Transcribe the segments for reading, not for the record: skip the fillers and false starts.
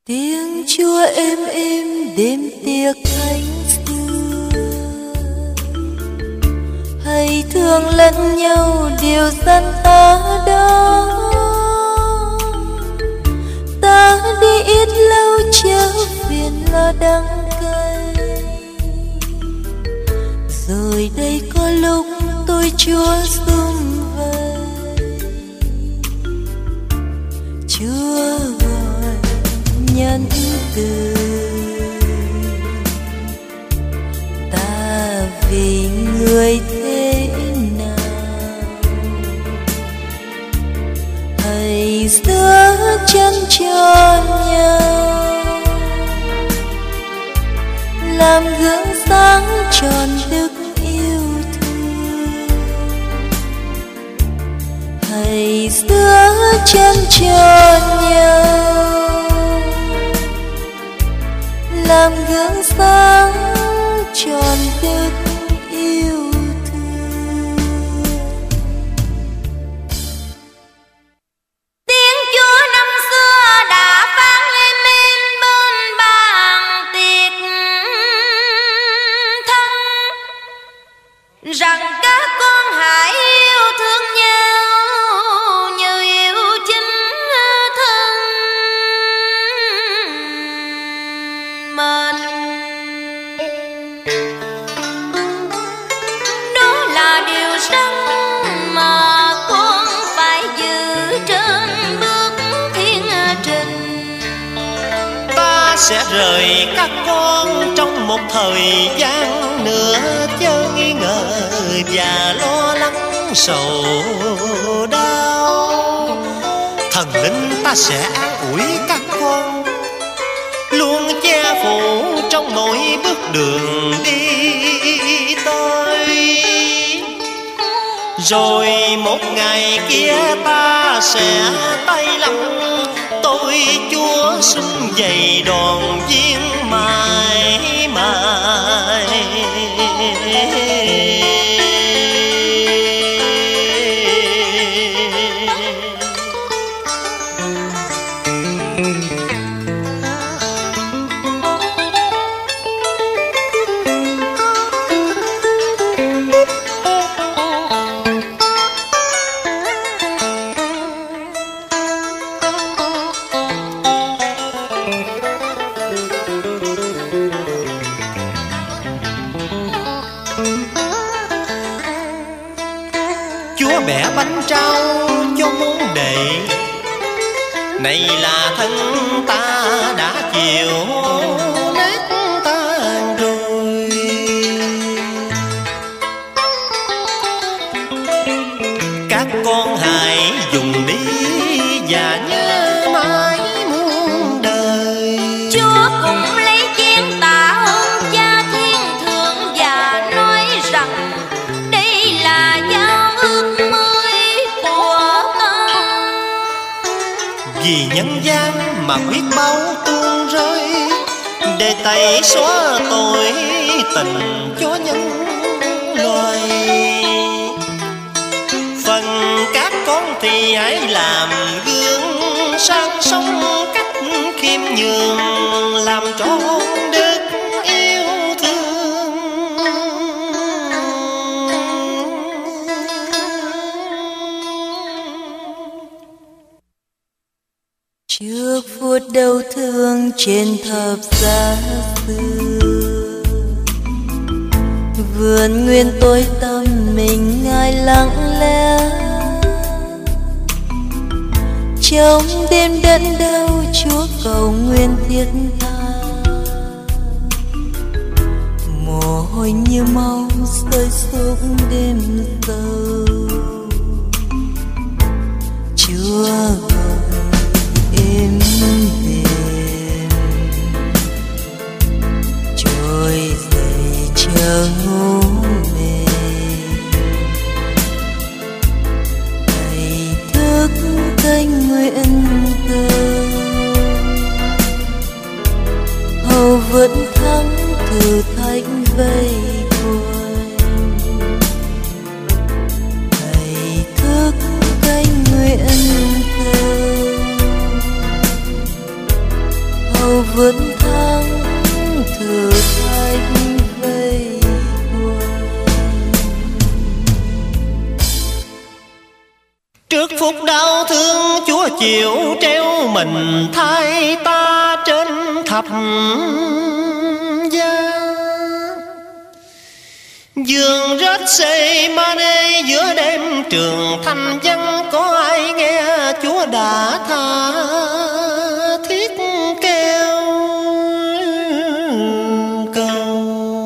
Tiếng Chúa êm êm đêm tiệc thánh xưa, hãy thương lẫn nhau điều dân ta đó. Ta đi ít lâu chớ phiền lo đắng cay, rồi đây có lúc tôi Chúa sum vầy. Chúa gọi nhân từ, ta vì người thế nào, hãy giữa chân cho nhau, làm gương sáng tròn đức yêu thương. Hãy giữa chân cho nhau, làm gương sáng tròn đức yêu thương. Tiếng Chúa năm xưa đã vang lên bên bàn tiệc thân, rằng các con hãy yêu thương nhau như yêu chính thân mình. Đó là điều răn mà con phải giữ trên bước thiên trình. Ta sẽ rời các con trong một thời gian nữa, chớ nghi ngờ và lo lắng sầu đau. Thần linh ta sẽ an ủi các con, luôn che phủ trong mỗi bước đường đi tới. Rồi một ngày kia ta sẽ tay lặng, tôi Chúa sum vầy đoàn viên mãi mãi. Chúa bẻ bánh trao cho môn đệ, này là thân ta đã chịu nát tan rồi. Các con hãy dùng đi và nhớ mãi muôn đời. Chúa cũng lấy chén tạ ơn Cha thiên thượng và nói rằng đây là giao ước mới của con. Vì nhân gian mà biết bao tuôn rơi, để tẩy xóa tội tình cho nhân loài. Phần các con thì hãy làm gương sáng sống cách khiêm nhường, làm trọn đức yêu thương. Trước phút đau thương trên thập giá xưa, vườn nguyên tối tâm mình Ngài lặng lẽ. Trong đêm đớn đau Chúa cầu nguyện thiết tha, mồ hôi như máu rơi xuống đêm sâu. Chúa gọi êm đềm, trôi dậy chờ ngủ mềm. Hãy thức canh nguyện thơ, hầu vẫn thắng thử thách vây quanh. Hãy thức canh nguyện thơ, chịu treo mình thay ta trên thập giá. Giường rết xây ma đê giữa đêm trường thanh vắng, có ai nghe Chúa đã tha thiết kêu cầu.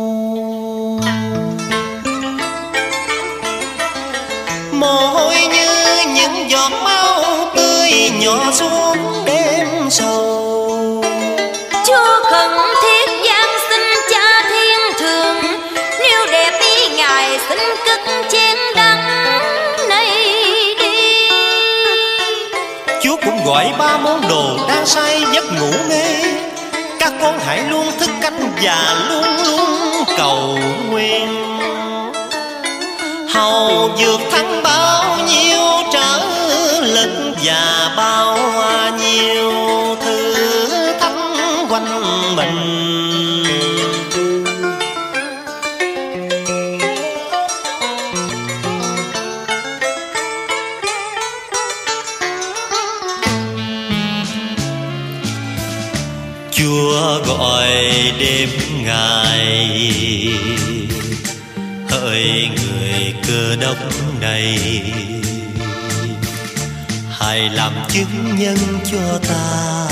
Mồ hôi như những giọt máu tươi nhỏ xuống đêm sầu. Chúa khẩn thiết giáng sinh Cha thiên thượng, nếu đẹp ý Ngài xin cất chén đắng này đi. Chúa cũng gọi ba môn đồ đang say giấc ngủ mê, các con hãy luôn thức canh và luôn luôn cầu nguyện. Hầu vượt thắng bao nhiêu trở lực và bao nhiêu thử thách quanh mình. Chúa gọi đêm Ngài, hỡi người Cơ Đốc này, hãy làm chứng nhân cho ta,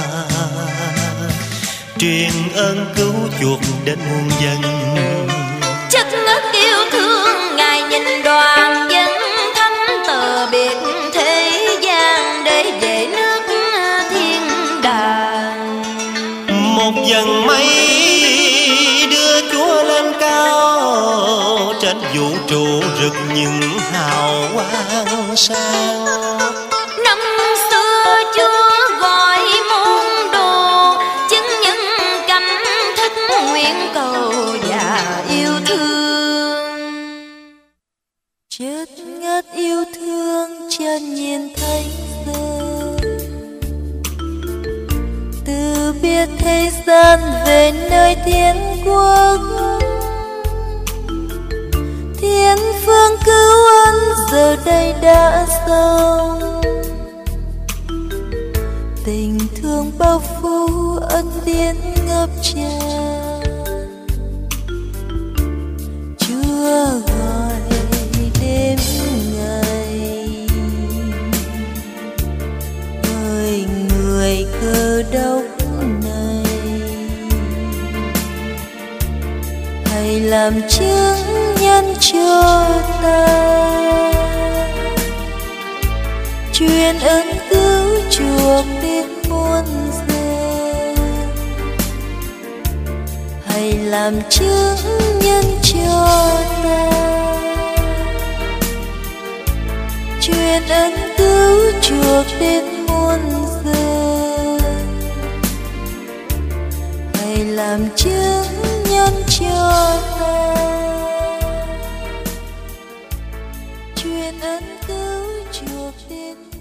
truyền ơn cứu chuộc đến muôn dân. Chất ngất yêu thương Ngài nhìn đoàn dân thánh tờ biệt thế gian, để về nước thiên đàng. Một dần mây đưa Chúa lên cao, trên vũ trụ rực những hào quang sáng. Năm xưa Chúa gọi môn đồ, chứng nhân cảnh thức nguyện cầu và yêu thương. Chết ngất yêu thương chân nhìn thánh sơn, từ biệt thế gian về nơi thiên quốc. Thiên phương cứu ân giờ đây đã xong, tình thương bao phủ ân điển ngập tràn. Chúa gọi đêm ngày, hỡi người Cơ Đốc này, hãy làm chứng nhân cho ta, truyền ơn cứu chuộc đến muôn dân. Hãy làm chứng nhân cho ta, truyền ơn cứu chuộc đến muôn dân. Hãy làm chứng nhân cho ta, truyền ơn cứu chuộc đến